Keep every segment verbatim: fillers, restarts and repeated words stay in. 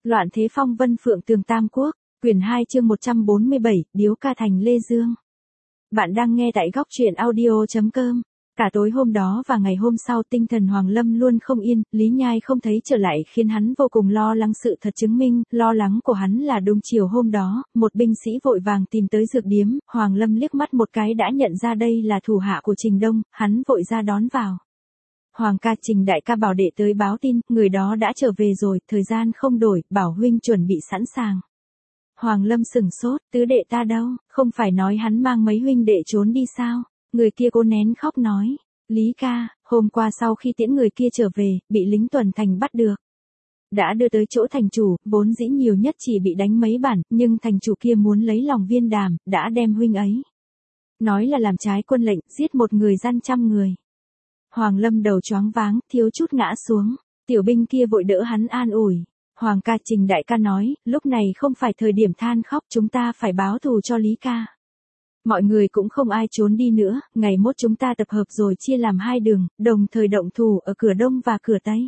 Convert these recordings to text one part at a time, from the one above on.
Loạn thế phong vân phượng tường tam quốc, quyển hai chương một trăm bốn mươi bảy, điếu ca thành Lê Dương. Bạn đang nghe tại góc truyện audio chấm com. Cả tối hôm đó và ngày hôm sau tinh thần Hoàng Lâm luôn không yên, Lý Nhai không thấy trở lại khiến hắn vô cùng lo lắng. Sự thật chứng minh, lo lắng của hắn là đúng. Chiều hôm đó, một binh sĩ vội vàng tìm tới dược điếm, Hoàng Lâm liếc mắt một cái đã nhận ra đây là thủ hạ của Trình Đông, hắn vội ra đón vào. Hoàng ca, Trình đại ca bảo đệ tới báo tin, người đó đã trở về rồi, thời gian không đổi, bảo huynh chuẩn bị sẵn sàng. Hoàng Lâm sửng sốt, tứ đệ ta đâu, không phải nói hắn mang mấy huynh đệ trốn đi sao? Người kia cố nén khóc nói, Lý ca, hôm qua sau khi tiễn người kia trở về, bị lính tuần thành bắt được. Đã đưa tới chỗ thành chủ, vốn dĩ nhiều nhất chỉ bị đánh mấy bản, nhưng thành chủ kia muốn lấy lòng Viên Đàm, đã đem huynh ấy. Nói là làm trái quân lệnh, giết một người gian trăm người. Hoàng Lâm đầu choáng váng, thiếu chút ngã xuống, tiểu binh kia vội đỡ hắn an ủi. Hoàng ca, Trình đại ca nói, lúc này không phải thời điểm than khóc, chúng ta phải báo thù cho Lý ca. Mọi người cũng không ai trốn đi nữa, ngày mốt chúng ta tập hợp rồi chia làm hai đường, đồng thời động thủ ở cửa đông và cửa tây.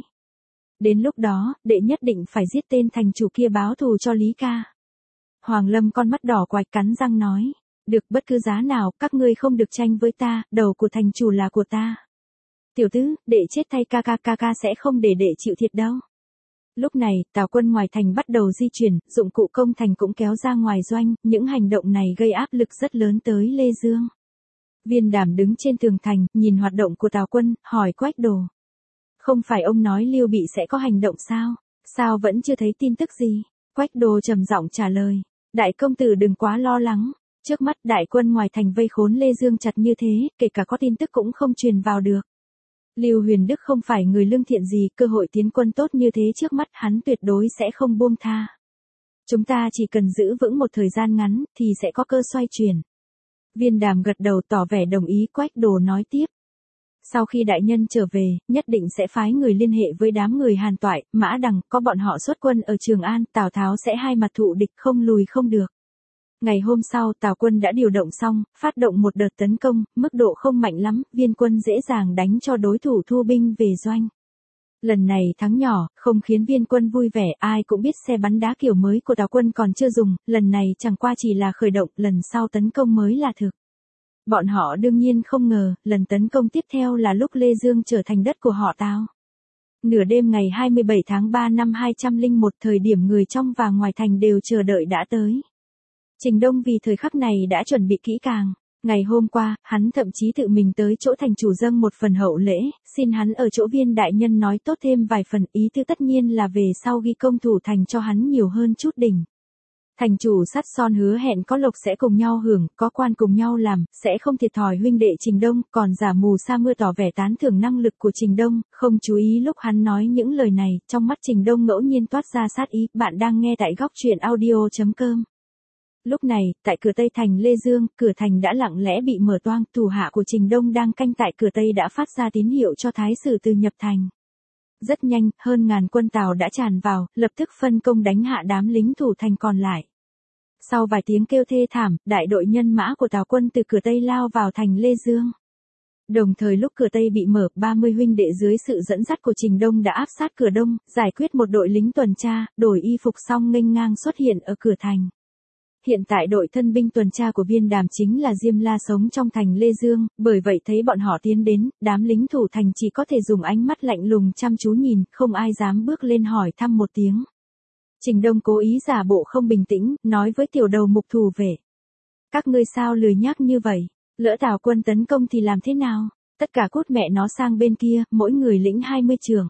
Đến lúc đó, đệ nhất định phải giết tên thành chủ kia báo thù cho Lý ca. Hoàng Lâm con mắt đỏ quạch cắn răng nói, được, bất cứ giá nào, các ngươi không được tranh với ta, đầu của thành chủ là của ta. Tiểu tứ, đệ chết thay ca ca ca ca sẽ không để đệ chịu thiệt đâu. Lúc này, Tào quân ngoài thành bắt đầu di chuyển, dụng cụ công thành cũng kéo ra ngoài doanh, những hành động này gây áp lực rất lớn tới Lê Dương. Viên Đàm đứng trên tường thành, nhìn hoạt động của Tào quân, hỏi Quách Đồ. Không phải ông nói Lưu Bị sẽ có hành động sao? Sao vẫn chưa thấy tin tức gì? Quách Đồ trầm giọng trả lời. Đại công tử đừng quá lo lắng. Trước mắt đại quân ngoài thành vây khốn Lê Dương chặt như thế, kể cả có tin tức cũng không truyền vào được. Lưu Huyền Đức không phải người lương thiện gì, cơ hội tiến quân tốt như thế trước mắt hắn tuyệt đối sẽ không buông tha. Chúng ta chỉ cần giữ vững một thời gian ngắn, thì sẽ có cơ xoay chuyển. Viên Đàm gật đầu tỏ vẻ đồng ý. Quách Đồ nói tiếp. Sau khi đại nhân trở về, nhất định sẽ phái người liên hệ với đám người Hàn Toại, Mã Đằng, có bọn họ xuất quân ở Trường An, Tào Tháo sẽ hai mặt thụ địch, không lùi không được. Ngày hôm sau, Tào quân đã điều động xong, phát động một đợt tấn công, mức độ không mạnh lắm, viên quân dễ dàng đánh cho đối thủ thu binh về doanh. Lần này thắng nhỏ, không khiến viên quân vui vẻ, ai cũng biết xe bắn đá kiểu mới của Tào quân còn chưa dùng, lần này chẳng qua chỉ là khởi động, lần sau tấn công mới là thực. Bọn họ đương nhiên không ngờ, lần tấn công tiếp theo là lúc Lê Dương trở thành đất của họ Tào. Nửa đêm ngày hai mươi bảy tháng ba năm hai trăm lẻ một, thời điểm người trong và ngoài thành đều chờ đợi đã tới. Trình Đông vì thời khắc này đã chuẩn bị kỹ càng. Ngày hôm qua, hắn thậm chí tự mình tới chỗ thành chủ dâng một phần hậu lễ, xin hắn ở chỗ Viên đại nhân nói tốt thêm vài phần, ý tư tất nhiên là về sau ghi công thủ thành cho hắn nhiều hơn chút đỉnh. Thành chủ sắt son hứa hẹn có lộc sẽ cùng nhau hưởng, có quan cùng nhau làm, sẽ không thiệt thòi huynh đệ Trình Đông, còn giả mù sa mưa tỏ vẻ tán thưởng năng lực của Trình Đông, không chú ý lúc hắn nói những lời này, trong mắt Trình Đông ngẫu nhiên toát ra sát ý. Bạn đang nghe tại góc truyện audio chấm com. Lúc này, tại cửa Tây thành Lê Dương, cửa thành đã lặng lẽ bị mở toang, thủ hạ của Trình Đông đang canh tại cửa Tây đã phát ra tín hiệu cho thái sử từ nhập thành. Rất nhanh, hơn ngàn quân Tào đã tràn vào, lập tức phân công đánh hạ đám lính thủ thành còn lại. Sau vài tiếng kêu thê thảm, đại đội nhân mã của Tào quân từ cửa Tây lao vào thành Lê Dương. Đồng thời lúc cửa Tây bị mở, ba mươi huynh đệ dưới sự dẫn dắt của Trình Đông đã áp sát cửa Đông, giải quyết một đội lính tuần tra, đổi y phục xong nghênh ngang xuất hiện ở cửa thành. Hiện tại đội thân binh tuần tra của Viên Đàm chính là Diêm La sống trong thành Lê Dương, bởi vậy thấy bọn họ tiến đến, đám lính thủ thành chỉ có thể dùng ánh mắt lạnh lùng chăm chú nhìn, không ai dám bước lên hỏi thăm một tiếng. Trình Đông cố ý giả bộ không bình tĩnh, nói với tiểu đầu mục thủ vệ. Các ngươi sao lười nhác như vậy, lỡ Tào quân tấn công thì làm thế nào, tất cả cút mẹ nó sang bên kia, mỗi người lĩnh hai mươi trường.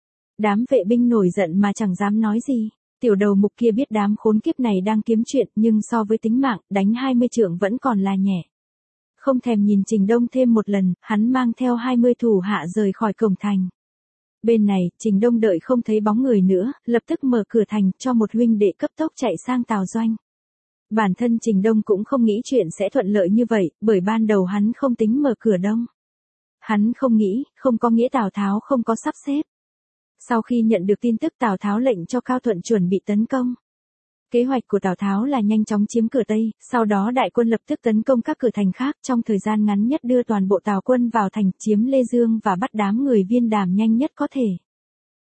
Đám vệ binh nổi giận mà chẳng dám nói gì. Tiểu đầu mục kia biết đám khốn kiếp này đang kiếm chuyện, nhưng so với tính mạng, đánh hai mươi trượng vẫn còn là nhẹ. Không thèm nhìn Trình Đông thêm một lần, hắn mang theo hai mươi thủ hạ rời khỏi cổng thành. Bên này, Trình Đông đợi không thấy bóng người nữa, lập tức mở cửa thành cho một huynh đệ cấp tốc chạy sang Tào doanh. Bản thân Trình Đông cũng không nghĩ chuyện sẽ thuận lợi như vậy, bởi ban đầu hắn không tính mở cửa đông. Hắn không nghĩ, không có nghĩa Tào Tháo không có sắp xếp. Sau khi nhận được tin tức Tào Tháo lệnh cho Cao Thuận chuẩn bị tấn công. Kế hoạch của Tào Tháo là nhanh chóng chiếm cửa Tây, sau đó đại quân lập tức tấn công các cửa thành khác, trong thời gian ngắn nhất đưa toàn bộ Tào quân vào thành, chiếm Lê Dương và bắt đám người Viên Đàm nhanh nhất có thể.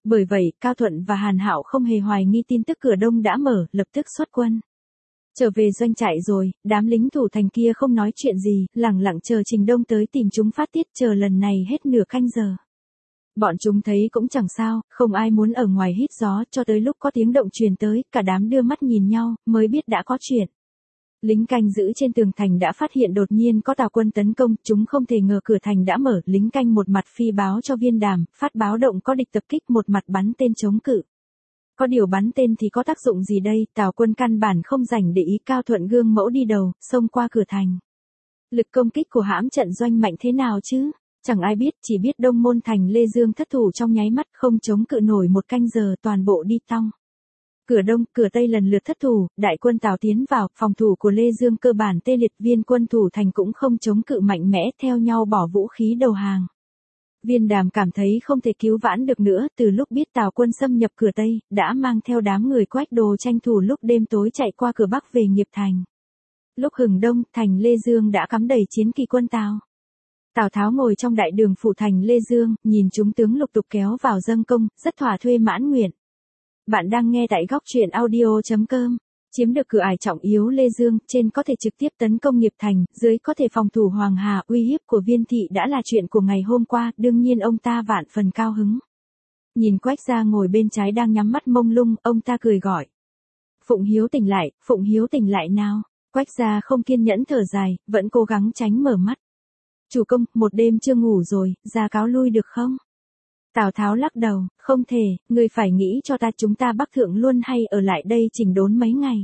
Bởi vậy, Cao Thuận và Hàn Hạo không hề hoài nghi tin tức cửa Đông đã mở, lập tức xuất quân. Trở về doanh trại rồi, đám lính thủ thành kia không nói chuyện gì, lẳng lặng chờ Trình Đông tới tìm chúng phát tiết, chờ lần này hết nửa canh giờ. Bọn chúng thấy cũng chẳng sao, không ai muốn ở ngoài hít gió, cho tới lúc có tiếng động truyền tới, cả đám đưa mắt nhìn nhau, mới biết đã có chuyện. Lính canh giữ trên tường thành đã phát hiện đột nhiên có tào quân tấn công, chúng không thể ngờ cửa thành đã mở, lính canh một mặt phi báo cho Viên Đàm, phát báo động có địch tập kích, một mặt bắn tên chống cự. Có điều bắn tên thì có tác dụng gì đây, Tào quân căn bản không rảnh để ý, Cao Thuận gương mẫu đi đầu, xông qua cửa thành. Lực công kích của hãm trận doanh mạnh thế nào chứ? Chẳng ai biết, chỉ biết Đông Môn thành Lê Dương thất thủ trong nháy mắt, không chống cự nổi một canh giờ, toàn bộ đi tong. Cửa Đông, cửa Tây lần lượt thất thủ, đại quân Tào tiến vào, phòng thủ của Lê Dương cơ bản tê liệt, viên quân thủ thành cũng không chống cự mạnh mẽ, theo nhau bỏ vũ khí đầu hàng. Viên Đàm cảm thấy không thể cứu vãn được nữa, từ lúc biết Tào quân xâm nhập cửa Tây, đã mang theo đám người Quách Đồ tranh thủ lúc đêm tối chạy qua cửa Bắc về nghiệp thành. Lúc hừng đông, thành Lê Dương đã cắm đầy chiến kỳ quân Tào. Tào Tháo ngồi trong đại đường phủ thành Lê Dương, nhìn chúng tướng lục tục kéo vào dâng công, rất thỏa thuê mãn nguyện. Bạn đang nghe tại góc truyện audio chấm com. Chiếm được cửa ải trọng yếu Lê Dương, trên có thể trực tiếp tấn công nghiệp thành, dưới có thể phòng thủ Hoàng Hà, uy hiếp của Viên thị đã là chuyện của ngày hôm qua, đương nhiên ông ta vạn phần cao hứng. Nhìn Quách Gia ngồi bên trái đang nhắm mắt mông lung, ông ta cười gọi. Phụng Hiếu tỉnh lại, Phụng Hiếu tỉnh lại nào. Quách Gia không kiên nhẫn thở dài, vẫn cố gắng tránh mở mắt. Chủ công, một đêm chưa ngủ rồi, ra cáo lui được không? Tào Tháo lắc đầu, không thể, ngươi phải nghĩ cho ta, chúng ta bắc thượng luôn hay ở lại đây chỉnh đốn mấy ngày.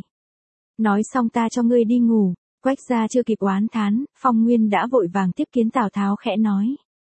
Nói xong ta cho ngươi đi ngủ. Quách Gia chưa kịp oán thán, Phong Nguyên đã vội vàng tiếp kiến Tào Tháo, khẽ nói.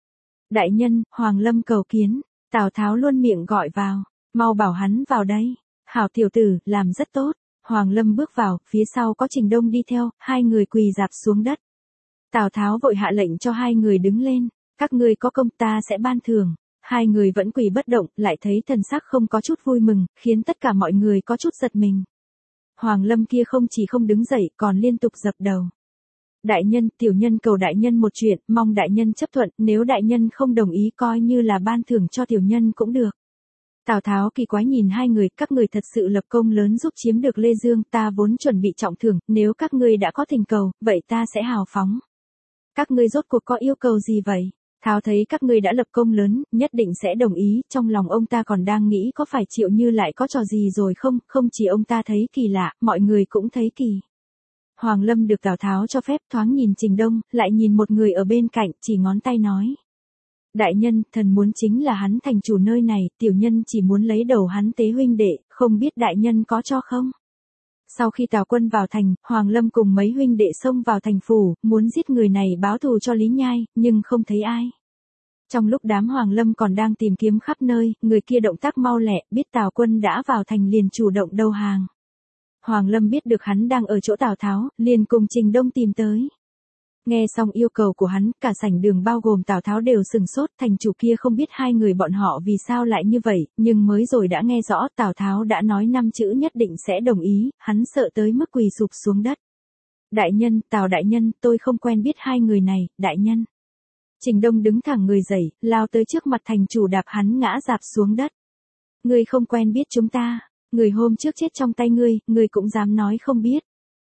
Đại nhân, Hoàng Lâm cầu kiến. Tào Tháo luôn miệng gọi vào, mau bảo hắn vào đây. Hảo tiểu tử, làm rất tốt. Hoàng Lâm bước vào, phía sau có Trình Đông đi theo, hai người quỳ rạp xuống đất. Tào Tháo vội hạ lệnh cho hai người đứng lên, các ngươi có công ta sẽ ban thưởng. Hai người vẫn quỳ bất động, lại thấy thần sắc không có chút vui mừng, khiến tất cả mọi người có chút giật mình. Hoàng Lâm kia không chỉ không đứng dậy, còn liên tục dập đầu. Đại nhân, tiểu nhân cầu đại nhân một chuyện, mong đại nhân chấp thuận, nếu đại nhân không đồng ý coi như là ban thưởng cho tiểu nhân cũng được. Tào Tháo kỳ quái nhìn hai người, các người thật sự lập công lớn giúp chiếm được Lê Dương, ta vốn chuẩn bị trọng thưởng, nếu các ngươi đã có tình cầu, vậy ta sẽ hào phóng. Các ngươi rốt cuộc có yêu cầu gì vậy? Tháo thấy các ngươi đã lập công lớn, nhất định sẽ đồng ý, trong lòng ông ta còn đang nghĩ có phải Triệu Như lại có trò gì rồi không, không chỉ ông ta thấy kỳ lạ, mọi người cũng thấy kỳ. Hoàng Lâm được Tào Tháo cho phép, thoáng nhìn Trình Đông, lại nhìn một người ở bên cạnh, chỉ ngón tay nói. Đại nhân, thần muốn chính là hắn thành chủ nơi này, tiểu nhân chỉ muốn lấy đầu hắn tế huynh đệ, không biết đại nhân có cho không? Sau khi Tào quân vào thành, Hoàng Lâm cùng mấy huynh đệ xông vào thành phủ, muốn giết người này báo thù cho Lý Nhai, nhưng không thấy ai. Trong lúc đám Hoàng Lâm còn đang tìm kiếm khắp nơi, người kia động tác mau lẹ, biết Tào quân đã vào thành liền chủ động đầu hàng. Hoàng Lâm biết được hắn đang ở chỗ Tào Tháo, liền cùng Trình Đông tìm tới. Nghe xong yêu cầu của hắn, cả sảnh đường bao gồm Tào Tháo đều sừng sốt, thành chủ kia không biết hai người bọn họ vì sao lại như vậy, nhưng mới rồi đã nghe rõ Tào Tháo đã nói năm chữ nhất định sẽ đồng ý, hắn sợ tới mức quỳ sụp xuống đất. Đại nhân, Tào đại nhân, tôi không quen biết hai người này, đại nhân. Trình Đông đứng thẳng người dậy, lao tới trước mặt thành chủ đạp hắn ngã rạp xuống đất. Ngươi không quen biết chúng ta, người hôm trước chết trong tay ngươi, ngươi cũng dám nói không biết.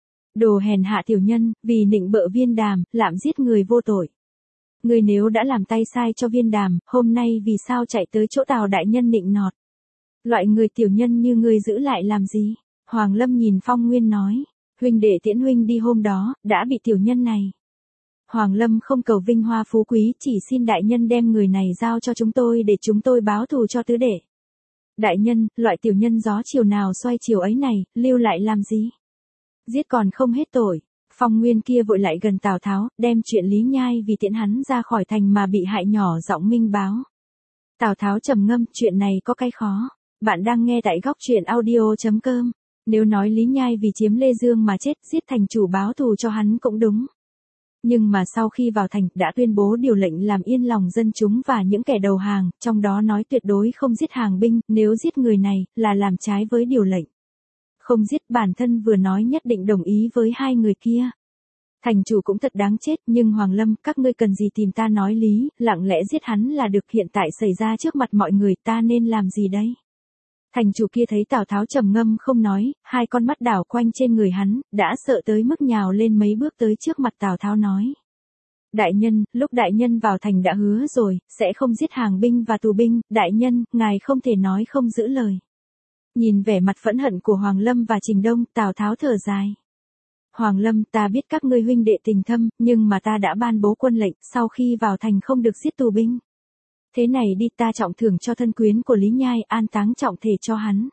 Đồ hèn hạ tiểu nhân, vì nịnh bợ Viên Đàm, lạm giết người vô tội. Ngươi nếu đã làm tay sai cho Viên Đàm, hôm nay vì sao chạy tới chỗ Tào đại nhân nịnh nọt? Loại người tiểu nhân như ngươi giữ lại làm gì? Hoàng Lâm nhìn Phong Nguyên nói, huynh đệ tiễn huynh đi hôm đó, đã bị tiểu nhân này. Hoàng Lâm không cầu vinh hoa phú quý, chỉ xin đại nhân đem người này giao cho chúng tôi để chúng tôi báo thù cho tứ đệ. Đại nhân, loại tiểu nhân gió chiều nào xoay chiều ấy này, lưu lại làm gì? Giết còn không hết tội. Phong Nguyên kia vội lại gần Tào Tháo, đem chuyện Lý Nhai vì tiễn hắn ra khỏi thành mà bị hại nhỏ giọng minh báo. Tào Tháo trầm ngâm, chuyện này có cái khó. Bạn đang nghe tại góc truyện audio chấm com. Nếu nói Lý Nhai vì chiếm Lê Dương mà chết, giết thành chủ báo thù cho hắn cũng đúng. Nhưng mà sau khi vào thành, đã tuyên bố điều lệnh làm yên lòng dân chúng và những kẻ đầu hàng, trong đó nói tuyệt đối không giết hàng binh, nếu giết người này, là làm trái với điều lệnh. Không giết bản thân vừa nói nhất định đồng ý với hai người kia. Thành chủ cũng thật đáng chết, nhưng Hoàng Lâm, các ngươi cần gì tìm ta nói lý, lặng lẽ giết hắn là được, hiện tại xảy ra trước mặt mọi người, ta nên làm gì đây? Thành chủ kia thấy Tào Tháo trầm ngâm không nói, hai con mắt đảo quanh trên người hắn, đã sợ tới mức nhào lên mấy bước tới trước mặt Tào Tháo nói. Đại nhân, lúc đại nhân vào thành đã hứa rồi, sẽ không giết hàng binh và tù binh, đại nhân, ngài không thể nói không giữ lời. Nhìn vẻ mặt phẫn hận của Hoàng Lâm và Trình Đông, Tào Tháo thở dài. Hoàng Lâm, ta biết các ngươi huynh đệ tình thâm, nhưng mà ta đã ban bố quân lệnh, sau khi vào thành không được giết tù binh. Thế này đi, ta trọng thưởng cho thân quyến của Lý Nhai, an táng trọng thể cho hắn.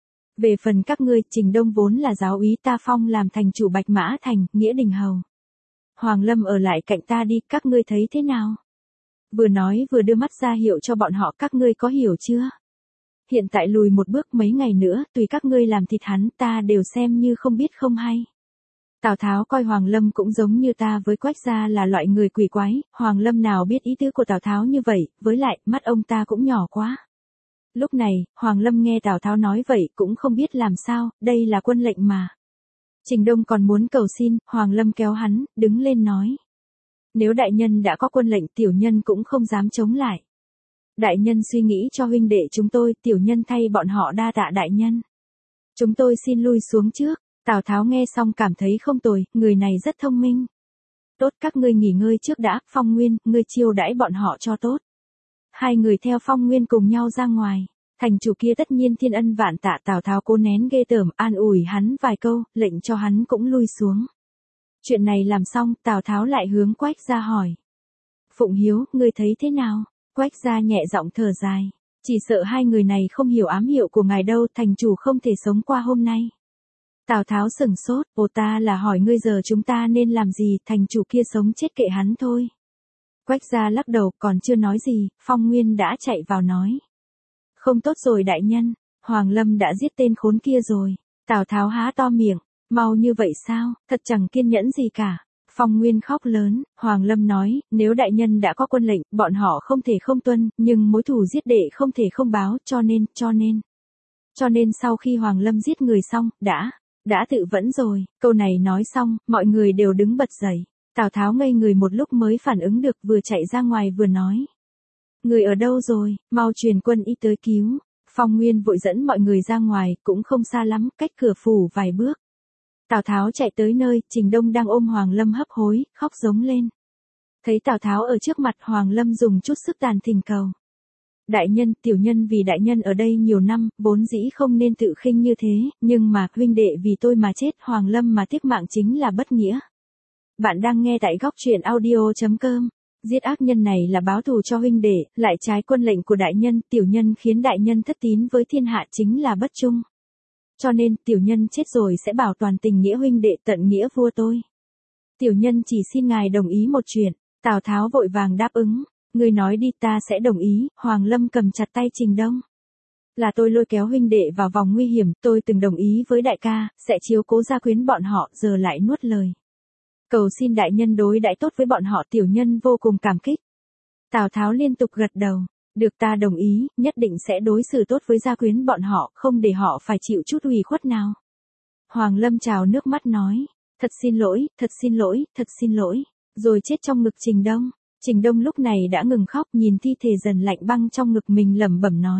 Về phần các ngươi, Trình Đông vốn là giáo úy, ta phong làm thành chủ Bạch Mã Thành, nghĩa đình hầu. Hoàng Lâm ở lại cạnh ta đi, các ngươi thấy thế nào? Vừa nói vừa đưa mắt ra hiệu cho bọn họ, các ngươi có hiểu chưa? Hiện tại lùi một bước, mấy ngày nữa, tùy các ngươi làm thịt hắn, ta đều xem như không biết không hay. Tào Tháo coi Hoàng Lâm cũng giống như ta với Quách gia là loại người quỷ quái, Hoàng Lâm nào biết ý tứ của Tào Tháo như vậy, với lại, mắt ông ta cũng nhỏ quá. Lúc này, Hoàng Lâm nghe Tào Tháo nói vậy cũng không biết làm sao, đây là quân lệnh mà. Trình Đông còn muốn cầu xin, Hoàng Lâm kéo hắn, đứng lên nói. Nếu đại nhân đã có quân lệnh, tiểu nhân cũng không dám chống lại. Đại nhân suy nghĩ cho huynh đệ chúng tôi, tiểu nhân thay bọn họ đa tạ đại nhân. Chúng tôi xin lui xuống trước. Tào Tháo nghe xong cảm thấy không tồi, người này rất thông minh. Tốt, các ngươi nghỉ ngơi trước đã, Phong Nguyên, ngươi chiêu đãi bọn họ cho tốt. Hai người theo Phong Nguyên cùng nhau ra ngoài. Thành chủ kia tất nhiên thiên ân vạn tạ, Tào Tháo cố nén ghê tởm, an ủi hắn vài câu, lệnh cho hắn cũng lui xuống. Chuyện này làm xong, Tào Tháo lại hướng Quách gia hỏi. Phụng Hiếu, ngươi thấy thế nào? Quách gia nhẹ giọng thở dài. Chỉ sợ hai người này không hiểu ám hiệu của ngài đâu, thành chủ không thể sống qua hôm nay. Tào Tháo sừng sốt, ồ, ta là hỏi ngươi giờ chúng ta nên làm gì, thành chủ kia sống chết kệ hắn thôi. Quách gia lắc đầu, còn chưa nói gì, Phong Nguyên đã chạy vào nói. Không tốt rồi đại nhân, Hoàng Lâm đã giết tên khốn kia rồi. Tào Tháo há to miệng, mau như vậy sao, thật chẳng kiên nhẫn gì cả. Phong Nguyên khóc lớn, Hoàng Lâm nói, nếu đại nhân đã có quân lệnh, bọn họ không thể không tuân, nhưng mối thù giết đệ không thể không báo, cho nên, cho nên. Cho nên sau khi Hoàng Lâm giết người xong, đã, đã tự vẫn rồi. Câu này nói xong, mọi người đều đứng bật dậy. Tào Tháo ngây người một lúc mới phản ứng được, vừa chạy ra ngoài vừa nói. Người ở đâu rồi, mau truyền quân y tới cứu. Phong Nguyên vội dẫn mọi người ra ngoài, cũng không xa lắm, cách cửa phủ vài bước. Tào Tháo chạy tới nơi, Trình Đông đang ôm Hoàng Lâm hấp hối, khóc giống lên. Thấy Tào Tháo ở trước mặt, Hoàng Lâm dùng chút sức tàn thình cầu. Đại nhân, tiểu nhân vì đại nhân ở đây nhiều năm, vốn dĩ không nên tự khinh như thế, nhưng mà, huynh đệ vì tôi mà chết, Hoàng Lâm mà tiếc mạng chính là bất nghĩa. Bạn đang nghe tại góc truyện audio chấm com. Giết ác nhân này là báo thù cho huynh đệ, lại trái quân lệnh của đại nhân, tiểu nhân khiến đại nhân thất tín với thiên hạ chính là bất trung. Cho nên, tiểu nhân chết rồi sẽ bảo toàn tình nghĩa huynh đệ, tận nghĩa vua tôi. Tiểu nhân chỉ xin ngài đồng ý một chuyện. Tào Tháo vội vàng đáp ứng. Ngươi nói đi, ta sẽ đồng ý. Hoàng Lâm cầm chặt tay Trình Đông. Là tôi lôi kéo huynh đệ vào vòng nguy hiểm, tôi từng đồng ý với đại ca, sẽ chiếu cố gia quyến bọn họ, giờ lại nuốt lời. Cầu xin đại nhân đối đãi tốt với bọn họ, tiểu nhân vô cùng cảm kích. Tào Tháo liên tục gật đầu. Được, ta đồng ý, nhất định sẽ đối xử tốt với gia quyến bọn họ, không để họ phải chịu chút ủy khuất nào. Hoàng Lâm trào nước mắt nói. Thật xin lỗi, thật xin lỗi, thật xin lỗi. Rồi chết trong ngực Trình Đông. Trình Đông lúc này đã ngừng khóc, nhìn thi thể dần lạnh băng trong ngực mình lẩm bẩm nói.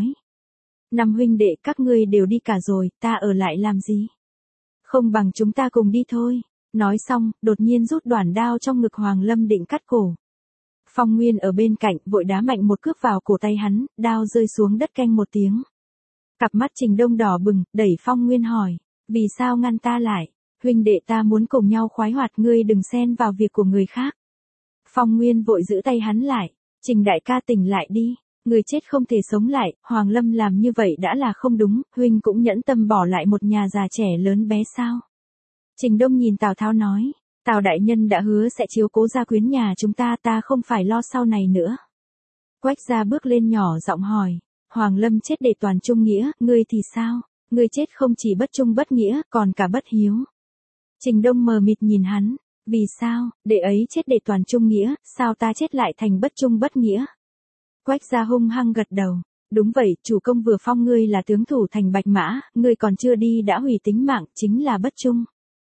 Năm huynh đệ các ngươi đều đi cả rồi, ta ở lại làm gì? Không bằng chúng ta cùng đi thôi. Nói xong, đột nhiên rút đoản đao trong ngực Hoàng Lâm định cắt cổ. Phong Nguyên ở bên cạnh, vội đá mạnh một cước vào cổ tay hắn, đao rơi xuống đất canh một tiếng. Cặp mắt Trình Đông đỏ bừng, đẩy Phong Nguyên hỏi. Vì sao ngăn ta lại? Huynh đệ ta muốn cùng nhau khoái hoạt, ngươi đừng xen vào việc của người khác. Phong Nguyên vội giữ tay hắn lại. Trình đại ca tỉnh lại đi. Người chết không thể sống lại, Hoàng Lâm làm như vậy đã là không đúng, huynh cũng nhẫn tâm bỏ lại một nhà già trẻ lớn bé sao. Trình Đông nhìn Tào Tháo nói. Tào đại nhân đã hứa sẽ chiếu cố gia quyến nhà chúng ta, ta không phải lo sau này nữa. Quách gia bước lên nhỏ giọng hỏi. Hoàng Lâm chết để toàn trung nghĩa, ngươi thì sao? Ngươi chết không chỉ bất trung bất nghĩa, còn cả bất hiếu. Trình Đông mờ mịt nhìn hắn. Vì sao, đệ ấy chết để toàn trung nghĩa, sao ta chết lại thành bất trung bất nghĩa? Quách gia hung hăng gật đầu. Đúng vậy, chủ công vừa phong ngươi là tướng thủ thành Bạch Mã, ngươi còn chưa đi đã hủy tính mạng, chính là bất trung.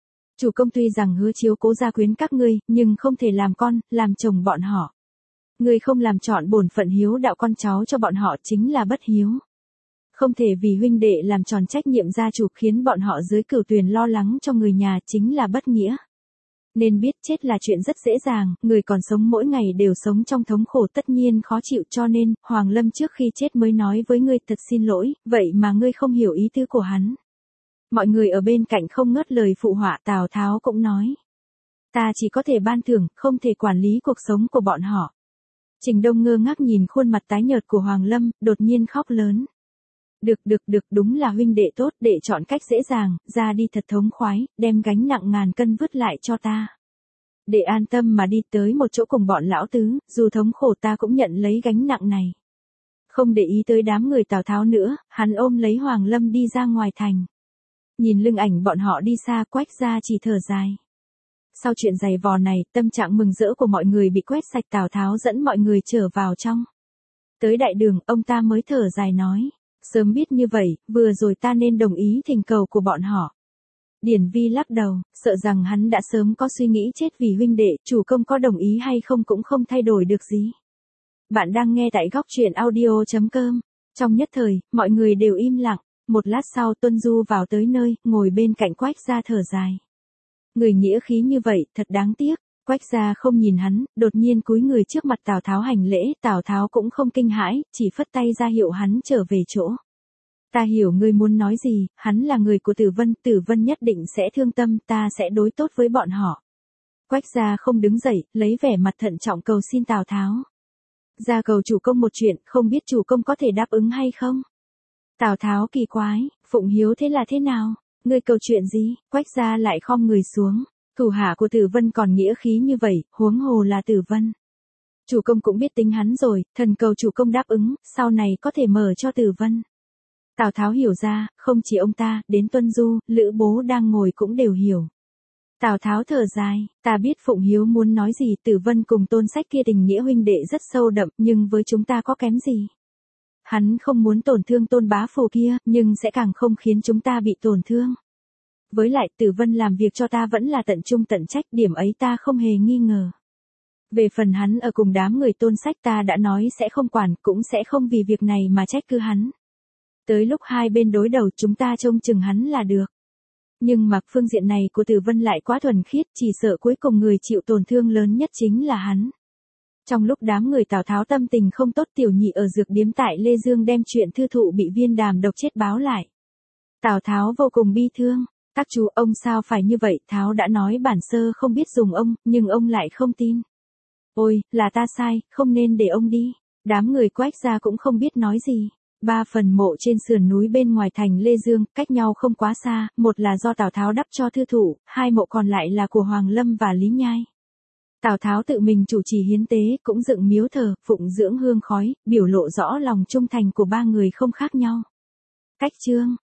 Chủ công tuy rằng hứa chiếu cố gia quyến các ngươi, nhưng không thể làm con, làm chồng bọn họ. Ngươi không làm trọn bổn phận hiếu đạo con cháu cho bọn họ chính là bất hiếu. Không thể vì huynh đệ làm tròn trách nhiệm gia chủ khiến bọn họ dưới cửu tuyền lo lắng cho người nhà chính là bất nghĩa. Nên biết chết là chuyện rất dễ dàng, người còn sống mỗi ngày đều sống trong thống khổ tất nhiên khó chịu cho nên, Hoàng Lâm trước khi chết mới nói với ngươi thật xin lỗi, vậy mà ngươi không hiểu ý tứ của hắn. Mọi người ở bên cạnh không ngớt lời phụ họa, Tào Tháo cũng nói. Ta chỉ có thể ban thưởng, không thể quản lý cuộc sống của bọn họ. Trình Đông ngơ ngác nhìn khuôn mặt tái nhợt của Hoàng Lâm, đột nhiên khóc lớn. Được được được, đúng là huynh đệ tốt, để chọn cách dễ dàng, ra đi thật thống khoái, đem gánh nặng ngàn cân vứt lại cho ta. Để an tâm mà đi tới một chỗ cùng bọn lão tứ, dù thống khổ ta cũng nhận lấy gánh nặng này. Không để ý tới đám người Tào Tháo nữa, hắn ôm lấy Hoàng Lâm đi ra ngoài thành. Nhìn lưng ảnh bọn họ đi xa, Quách gia chỉ thở dài. Sau chuyện giày vò này, tâm trạng mừng rỡ của mọi người bị quét sạch. Tào Tháo dẫn mọi người trở vào trong. Tới đại đường, ông ta mới thở dài nói. Sớm biết như vậy, vừa rồi ta nên đồng ý thỉnh cầu của bọn họ. Điển Vi lắc đầu, sợ rằng hắn đã sớm có suy nghĩ chết vì huynh đệ, chủ công có đồng ý hay không cũng không thay đổi được gì. Bạn đang nghe tại góc truyện audio chấm com. Trong nhất thời, mọi người đều im lặng. Một lát sau Tuân Du vào tới nơi, ngồi bên cạnh Quách gia thở dài. Người nghĩa khí như vậy, thật đáng tiếc. Quách gia không nhìn hắn, đột nhiên cúi người trước mặt Tào Tháo hành lễ, Tào Tháo cũng không kinh hãi, chỉ phất tay ra hiệu hắn trở về chỗ. Ta hiểu ngươi muốn nói gì, hắn là người của Tử Vân, Tử Vân nhất định sẽ thương tâm, ta sẽ đối tốt với bọn họ. Quách gia không đứng dậy, lấy vẻ mặt thận trọng cầu xin Tào Tháo. Ra cầu chủ công một chuyện, không biết chủ công có thể đáp ứng hay không? Tào Tháo kỳ quái, Phụng Hiếu thế là thế nào? Ngươi cầu chuyện gì? Quách gia lại khom người xuống. Thủ hạ của Tử Vân còn nghĩa khí như vậy, huống hồ là Tử Vân. Chủ công cũng biết tính hắn rồi, thần cầu chủ công đáp ứng, sau này có thể mở cho Tử Vân. Tào Tháo hiểu ra, không chỉ ông ta, đến Tuân Du, Lữ Bố đang ngồi cũng đều hiểu. Tào Tháo thở dài, ta biết Phụng Hiếu muốn nói gì, Tử Vân cùng Tôn Sách kia tình nghĩa huynh đệ rất sâu đậm, nhưng với chúng ta có kém gì? Hắn không muốn tổn thương Tôn bá phụ kia, nhưng sẽ càng không khiến chúng ta bị tổn thương. Với lại Tử Vân làm việc cho ta vẫn là tận trung tận trách, điểm ấy ta không hề nghi ngờ. Về phần hắn ở cùng đám người Tôn Sách ta đã nói sẽ không quản, cũng sẽ không vì việc này mà trách cứ hắn. Tới lúc hai bên đối đầu chúng ta trông chừng hắn là được. Nhưng mà phương diện này của Tử Vân lại quá thuần khiết, chỉ sợ cuối cùng người chịu tổn thương lớn nhất chính là hắn. Trong lúc đám người Tào Tháo tâm tình không tốt, Tiểu Nhị ở dược điếm tại Lê Dương đem chuyện thư thụ bị viên đàm độc chết báo lại. Tào Tháo vô cùng bi thương. Các chú, ông sao phải như vậy? Tháo đã nói bản sơ không biết dùng ông, nhưng ông lại không tin. Ôi, là ta sai, không nên để ông đi. Đám người Quách gia cũng không biết nói gì. Ba phần mộ trên sườn núi bên ngoài thành Lê Dương, cách nhau không quá xa, một là do Tào Tháo đắp cho thư thủ, hai mộ còn lại là của Hoàng Lâm và Lý Nhai. Tào Tháo tự mình chủ trì hiến tế, cũng dựng miếu thờ, phụng dưỡng hương khói, biểu lộ rõ lòng trung thành của ba người không khác nhau. Cách chương